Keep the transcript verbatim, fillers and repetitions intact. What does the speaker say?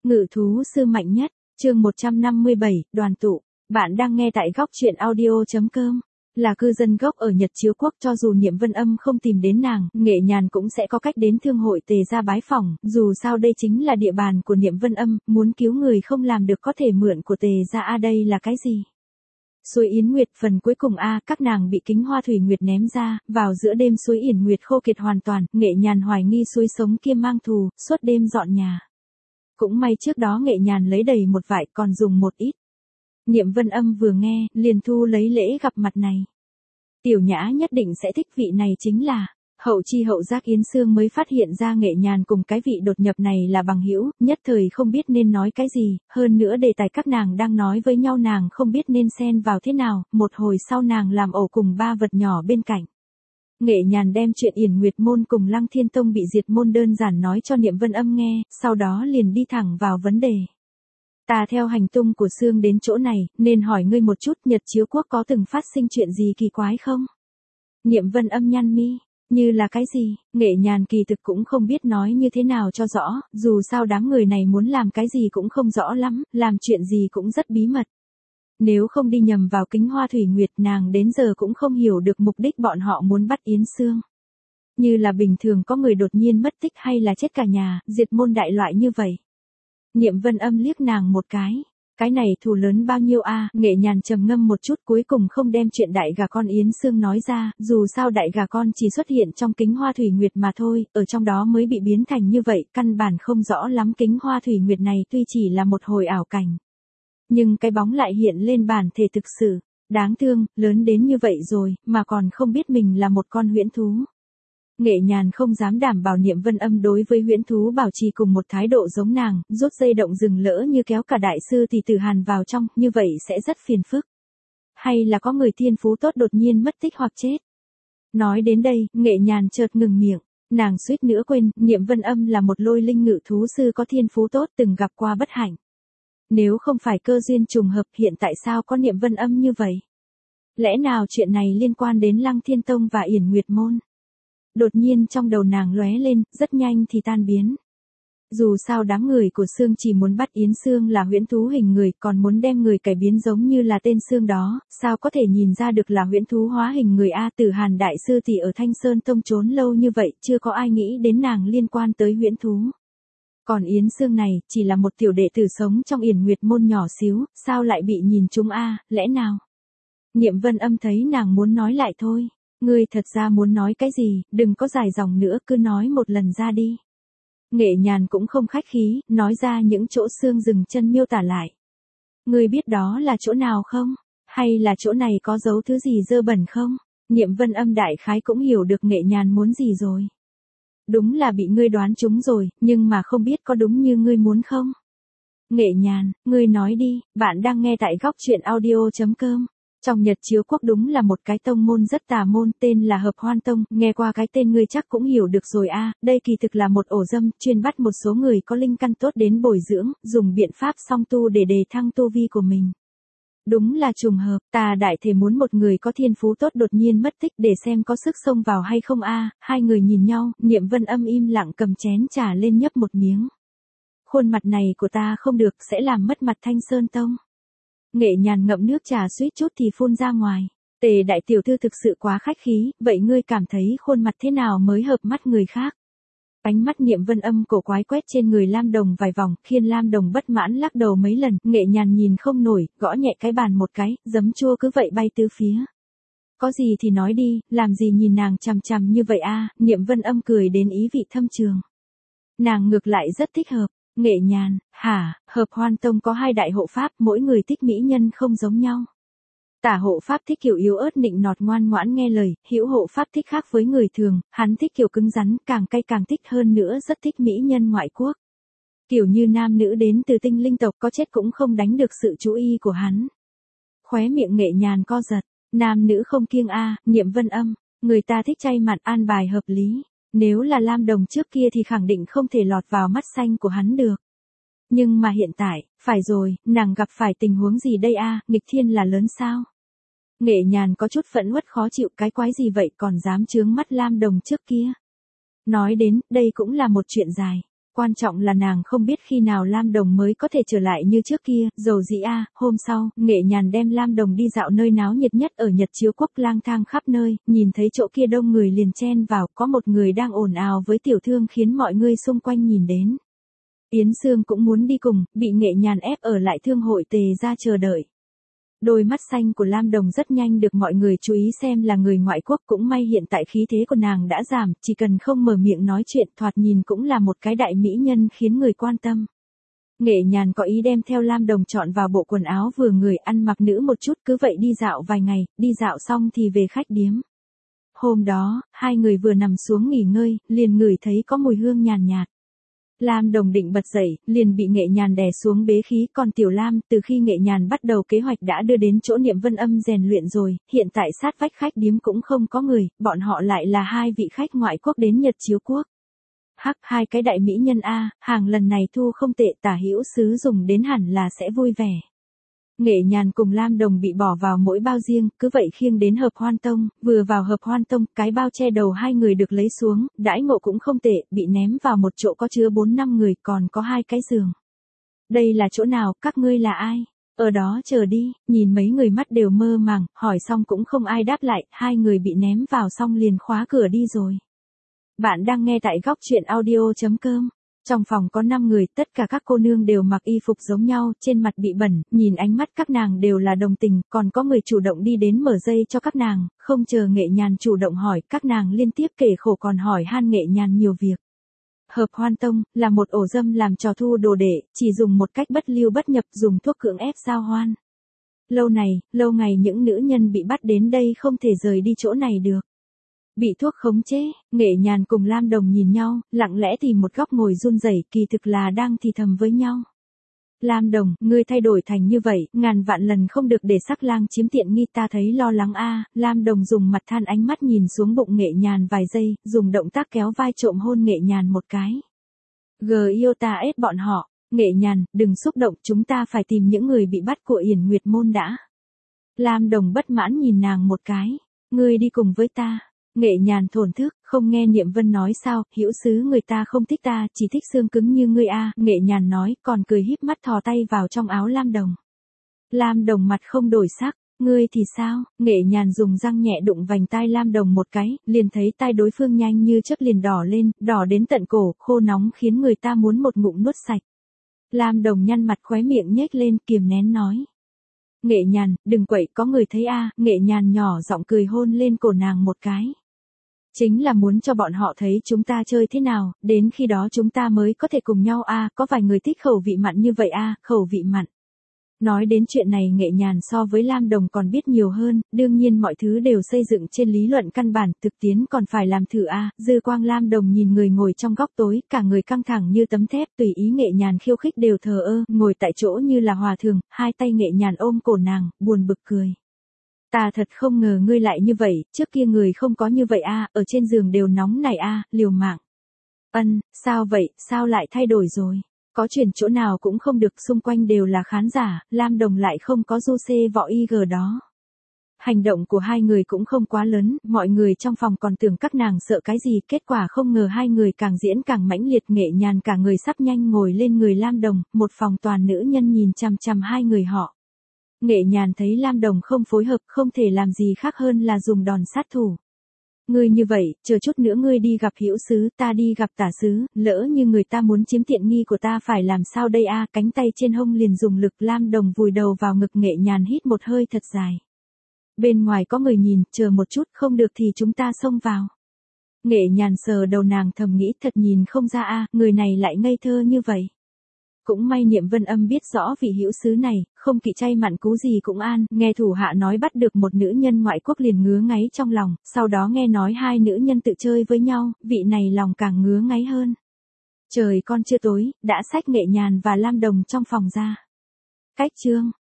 Ngự thú sư mạnh nhất, chương một trăm năm mươi bảy, đoàn tụ. Bạn đang nghe tại góc truyện audio.com. Là cư dân gốc ở Nhật Chiếu Quốc, cho dù Niệm Vân Âm không tìm đến nàng, Nghệ Nhàn cũng sẽ có cách đến thương hội Tề gia bái phỏng, dù sao đây chính là địa bàn của Niệm Vân Âm, muốn cứu người không làm được có thể mượn của Tề gia. A đây là cái gì? Suối Yến Nguyệt phần cuối cùng a, các nàng bị Kính Hoa Thủy Nguyệt ném ra, vào giữa đêm suối Yển Nguyệt khô kiệt hoàn toàn, Nghệ Nhàn hoài nghi suối sống kia mang thù, suốt đêm dọn nhà. Cũng may trước đó Nghệ Nhàn lấy đầy một vại, còn dùng một ít. Niệm Vân Âm vừa nghe, liền thu lấy lễ gặp mặt này. Tiểu Nhã nhất định sẽ thích, vị này chính là Hậu Chi Hậu Giác Yến Sương. Mới phát hiện ra Nghệ Nhàn cùng cái vị đột nhập này là bằng hữu, nhất thời không biết nên nói cái gì, hơn nữa đề tài các nàng đang nói với nhau nàng không biết nên xen vào thế nào, một hồi sau nàng làm ẩu cùng ba vật nhỏ bên cạnh. Nghệ Nhàn đem chuyện Yển Nguyệt môn cùng Lăng Thiên Tông bị diệt môn đơn giản nói cho Niệm Vân Âm nghe, sau đó liền đi thẳng vào vấn đề. Ta theo hành tung của Sương đến chỗ này, nên hỏi ngươi một chút, Nhật Chiếu Quốc có từng phát sinh chuyện gì kỳ quái không? Niệm Vân Âm nhăn mi, như là cái gì? Nghệ Nhàn kỳ thực cũng không biết nói như thế nào cho rõ, dù sao đám người này muốn làm cái gì cũng không rõ lắm, làm chuyện gì cũng rất bí mật. Nếu không đi nhầm vào Kính Hoa Thủy Nguyệt, nàng đến giờ cũng không hiểu được mục đích bọn họ muốn bắt Yến Sương. Như là bình thường có người đột nhiên mất tích hay là chết cả nhà, diệt môn đại loại như vậy. Niệm Vân Âm liếc nàng một cái. Cái này thù lớn bao nhiêu a? Nghệ Nhàn trầm ngâm một chút, cuối cùng không đem chuyện đại gà con Yến Sương nói ra, dù sao đại gà con chỉ xuất hiện trong Kính Hoa Thủy Nguyệt mà thôi, ở trong đó mới bị biến thành như vậy, căn bản không rõ lắm. Kính Hoa Thủy Nguyệt này tuy chỉ là một hồi ảo cảnh, nhưng cái bóng lại hiện lên bản thể thực sự. Đáng thương, lớn đến như vậy rồi, mà còn không biết mình là một con huyễn thú. Nghệ Nhàn không dám đảm bảo Niệm Vân Âm đối với huyễn thú bảo trì cùng một thái độ giống nàng, rút dây động rừng lỡ như kéo cả đại sư thì Tử Hàn vào trong, như vậy sẽ rất phiền phức. Hay là có người thiên phú tốt đột nhiên mất tích hoặc chết. Nói đến đây, Nghệ Nhàn chợt ngừng miệng, nàng suýt nữa quên, Niệm Vân Âm là một lôi linh ngự thú sư có thiên phú tốt, từng gặp qua bất hạnh. Nếu không phải cơ duyên trùng hợp, hiện tại sao có Niệm Vân Âm như vậy? Lẽ nào chuyện này liên quan đến Lăng Thiên Tông và Yển Nguyệt môn? Đột nhiên trong đầu nàng lóe lên, rất nhanh thì tan biến. Dù sao đám người của Sương chỉ muốn bắt Yến Sương là huyễn thú hình người, còn muốn đem người cải biến giống như là tên Sương đó, sao có thể nhìn ra được là huyễn thú hóa hình người a? Tử Hàn đại sư thì ở Thanh Sơn Tông trốn lâu như vậy, chưa có ai nghĩ đến nàng liên quan tới huyễn thú. Còn Yến Sương này, chỉ là một tiểu đệ tử sống trong Yển Nguyệt môn nhỏ xíu, sao lại bị nhìn trúng a? Lẽ nào? Niệm Vân Âm thấy nàng muốn nói lại thôi. Ngươi thật ra muốn nói cái gì, đừng có dài dòng nữa, cứ nói một lần ra đi. Nghệ Nhàn cũng không khách khí, nói ra những chỗ Sương dừng chân miêu tả lại. Ngươi biết đó là chỗ nào không? Hay là chỗ này có giấu thứ gì dơ bẩn không? Niệm Vân Âm đại khái cũng hiểu được Nghệ Nhàn muốn gì rồi. Đúng là bị ngươi đoán trúng rồi, nhưng mà không biết có đúng như ngươi muốn không? Nghệ Nhàn, ngươi nói đi, bạn đang nghe tại góc truyện audio.com. Trong Nhật Chiếu Quốc đúng là một cái tông môn rất tà môn, tên là Hợp Hoan Tông, nghe qua cái tên ngươi chắc cũng hiểu được rồi a, đây kỳ thực là một ổ dâm, chuyên bắt một số người có linh căn tốt đến bồi dưỡng, dùng biện pháp song tu để đề thăng tu vi của mình. Đúng là trùng hợp, ta đại thể muốn một người có thiên phú tốt đột nhiên mất tích để xem có sức xông vào hay không a. Hai người nhìn nhau, Niệm Vân Âm im lặng cầm chén trà lên nhấp một miếng. Khuôn mặt này của ta không được, sẽ làm mất mặt Thanh Sơn Tông. Nghệ Nhàn ngậm nước trà suýt chút thì phun ra ngoài. Tề đại tiểu thư thực sự quá khách khí, vậy ngươi cảm thấy khuôn mặt thế nào mới hợp mắt người khác? Ánh mắt Niệm Vân Âm cổ quái quét trên người Lam Đồng vài vòng, khiến Lam Đồng bất mãn lắc đầu mấy lần, Nghệ Nhàn nhìn không nổi, gõ nhẹ cái bàn một cái, giấm chua cứ vậy bay tứ phía. Có gì thì nói đi, làm gì nhìn nàng chằm chằm như vậy a? Niệm Vân Âm cười đến ý vị thâm trường. Nàng ngược lại rất thích hợp. Nghệ Nhàn, hả? Hợp Hoan Tông có hai đại hộ pháp, mỗi người thích mỹ nhân không giống nhau. Tả hộ pháp thích kiểu yếu ớt nịnh nọt ngoan ngoãn nghe lời, hữu hộ pháp thích khác với người thường, hắn thích kiểu cứng rắn, càng cay càng thích, hơn nữa rất thích mỹ nhân ngoại quốc. Kiểu như nam nữ đến từ tinh linh tộc, có chết cũng không đánh được sự chú ý của hắn. Khóe miệng Nghệ Nhàn co giật, nam nữ không kiêng a. Niệm Vân Âm, người ta thích chay mặn, an bài hợp lý. Nếu là Lam Đồng trước kia thì khẳng định không thể lọt vào mắt xanh của hắn được. Nhưng mà hiện tại, phải rồi, nàng gặp phải tình huống gì đây a? Nghịch thiên là lớn sao? Nghệ Nhàn có chút phẫn uất khó chịu, cái quái gì vậy còn dám chướng mắt Lam Đồng trước kia. Nói đến, đây cũng là một chuyện dài. quan trọng là nàng không biết khi nào Lam Đồng mới có thể trở lại như trước kia, dầu dĩ a, hôm sau, Nghệ Nhàn đem Lam Đồng đi dạo nơi náo nhiệt nhất ở Nhật Chiếu Quốc, lang thang khắp nơi, nhìn thấy chỗ kia đông người liền chen vào, có một người đang ồn ào với tiểu thương khiến mọi người xung quanh nhìn đến. Yến Sương cũng muốn đi cùng, bị Nghệ Nhàn ép ở lại thương hội tề ra chờ đợi. Đôi mắt xanh của Lam Đồng rất nhanh được mọi người chú ý xem là người ngoại quốc, cũng may hiện tại khí thế của nàng đã giảm, chỉ cần không mở miệng nói chuyện thoạt nhìn cũng là một cái đại mỹ nhân khiến người quan tâm. Nghệ Nhàn có ý đem theo Lam Đồng chọn vào bộ quần áo vừa người, ăn mặc nữ một chút, cứ vậy đi dạo vài ngày, đi dạo xong thì về khách điếm. Hôm đó, hai người vừa nằm xuống nghỉ ngơi, liền ngửi thấy có mùi hương nhàn nhạt. Lam Đồng định bật dậy, liền bị Nghệ Nhàn đè xuống bế khí, còn Tiểu Lam, từ khi Nghệ Nhàn bắt đầu kế hoạch đã đưa đến chỗ Niệm Vân Âm rèn luyện rồi, hiện tại sát vách khách điếm cũng không có người, bọn họ lại là hai vị khách ngoại quốc đến Nhật Chiếu Quốc. Hắc, hai cái đại mỹ nhân a, hàng lần này thu không tệ, Tả Hữu Sứ dùng đến hẳn là sẽ vui vẻ. Nghệ Nhàn cùng Lam Đồng bị bỏ vào mỗi bao riêng, cứ vậy khiêng đến Hợp Hoan Tông, vừa vào Hợp Hoan Tông, cái bao che đầu hai người được lấy xuống, đãi ngộ cũng không tệ, bị ném vào một chỗ có chứa bốn năm người, còn có hai cái giường. Đây là chỗ nào, các ngươi là ai? Ở đó chờ đi, nhìn mấy người mắt đều mơ màng, hỏi xong cũng không ai đáp lại, hai người bị ném vào xong liền khóa cửa đi rồi. Bạn đang nghe tại góc truyện audio chấm com. Trong phòng có năm người, tất cả các cô nương đều mặc y phục giống nhau, trên mặt bị bẩn, nhìn ánh mắt các nàng đều là đồng tình, còn có người chủ động đi đến mở dây cho các nàng, không chờ Nghệ Nhàn chủ động hỏi, các nàng liên tiếp kể khổ còn hỏi han Nghệ Nhàn nhiều việc. Hợp Hoan Tông là một ổ dâm làm trò thu đồ đệ, chỉ dùng một cách bất lưu bất nhập, dùng thuốc cưỡng ép giao hoan. Lâu này, lâu ngày những nữ nhân bị bắt đến đây không thể rời đi chỗ này được. Bị thuốc khống chế, Nghệ Nhàn cùng Lam Đồng nhìn nhau, lặng lẽ tìm một góc ngồi run rẩy, kỳ thực là đang thì thầm với nhau. Lam Đồng, ngươi thay đổi thành như vậy, ngàn vạn lần không được để Sắc Lang chiếm tiện nghi, ta thấy lo lắng a. Lam Đồng dùng mặt than, ánh mắt nhìn xuống bụng Nghệ Nhàn vài giây, dùng động tác kéo vai trộm hôn Nghệ Nhàn một cái. Gờ yêu ta ết bọn họ, Nghệ Nhàn, đừng xúc động, chúng ta phải tìm những người bị bắt của Yển Nguyệt Môn đã. Lam Đồng bất mãn nhìn nàng một cái, ngươi đi cùng với ta. Nghệ Nhàn thổn thức, không nghe Niệm Vân nói sao, Hữu Sứ người ta không thích ta, chỉ thích xương cứng như ngươi a. Nghệ Nhàn nói, còn cười híp mắt thò tay vào trong áo Lam Đồng. Lam Đồng mặt không đổi sắc, ngươi thì sao? Nghệ Nhàn dùng răng nhẹ đụng vành tai Lam Đồng một cái, liền thấy tai đối phương nhanh như chớp liền đỏ lên, đỏ đến tận cổ, khô nóng khiến người ta muốn một ngụm nuốt sạch. Lam Đồng nhăn mặt, khóe miệng nhếch lên, kiềm nén nói. Nghệ Nhàn, đừng quậy, có người thấy a. Nghệ Nhàn nhỏ giọng cười hôn lên cổ nàng một cái. Chính là muốn cho bọn họ thấy chúng ta chơi thế nào, đến khi đó chúng ta mới có thể cùng nhau a. Có vài người thích khẩu vị mặn như vậy a, khẩu vị mặn. Nói đến chuyện này Nghệ Nhàn so với Lam Đồng còn biết nhiều hơn, đương nhiên mọi thứ đều xây dựng trên lý luận căn bản, thực tiễn còn phải làm thử a. Dư quang Lam Đồng nhìn người ngồi trong góc tối, cả người căng thẳng như tấm thép, tùy ý Nghệ Nhàn khiêu khích đều thờ ơ, ngồi tại chỗ như là hòa thượng, hai tay Nghệ Nhàn ôm cổ nàng, buồn bực cười. Ta thật không ngờ ngươi lại như vậy, trước kia người không có như vậy a, ở trên giường đều nóng này a, liều mạng. Ân, sao vậy, sao lại thay đổi rồi? Có chuyển chỗ nào cũng không được, xung quanh đều là khán giả, Lam Đồng lại không có du xê võ y gờ đó. Hành động của hai người cũng không quá lớn, mọi người trong phòng còn tưởng các nàng sợ cái gì, kết quả không ngờ hai người càng diễn càng mãnh liệt. Nghệ Nhàn cả người sắp nhanh ngồi lên người Lam Đồng, một phòng toàn nữ nhân nhìn chằm chằm hai người họ. Nghệ Nhàn thấy Lam Đồng không phối hợp, không thể làm gì khác hơn là dùng đòn sát thủ. Ngươi như vậy, chờ chút nữa ngươi đi gặp Hữu Sứ, ta đi gặp Tả Sứ, lỡ như người ta muốn chiếm tiện nghi của ta phải làm sao đây a? Cánh tay trên hông liền dùng lực, Lam Đồng vùi đầu vào ngực Nghệ Nhàn hít một hơi thật dài. Bên ngoài có người nhìn, chờ một chút, không được thì chúng ta xông vào. Nghệ Nhàn sờ đầu nàng thầm nghĩ, thật nhìn không ra a, người này lại ngây thơ như vậy. Cũng may Niệm Vân Âm biết rõ vị Hữu Sứ này, không kỵ chay mặn cú gì cũng an, nghe thủ hạ nói bắt được một nữ nhân ngoại quốc liền ngứa ngáy trong lòng, sau đó nghe nói hai nữ nhân tự chơi với nhau, vị này lòng càng ngứa ngáy hơn. Trời con chưa tối, đã xách Nghệ Nhàn và Lam Đồng trong phòng ra. Cách chương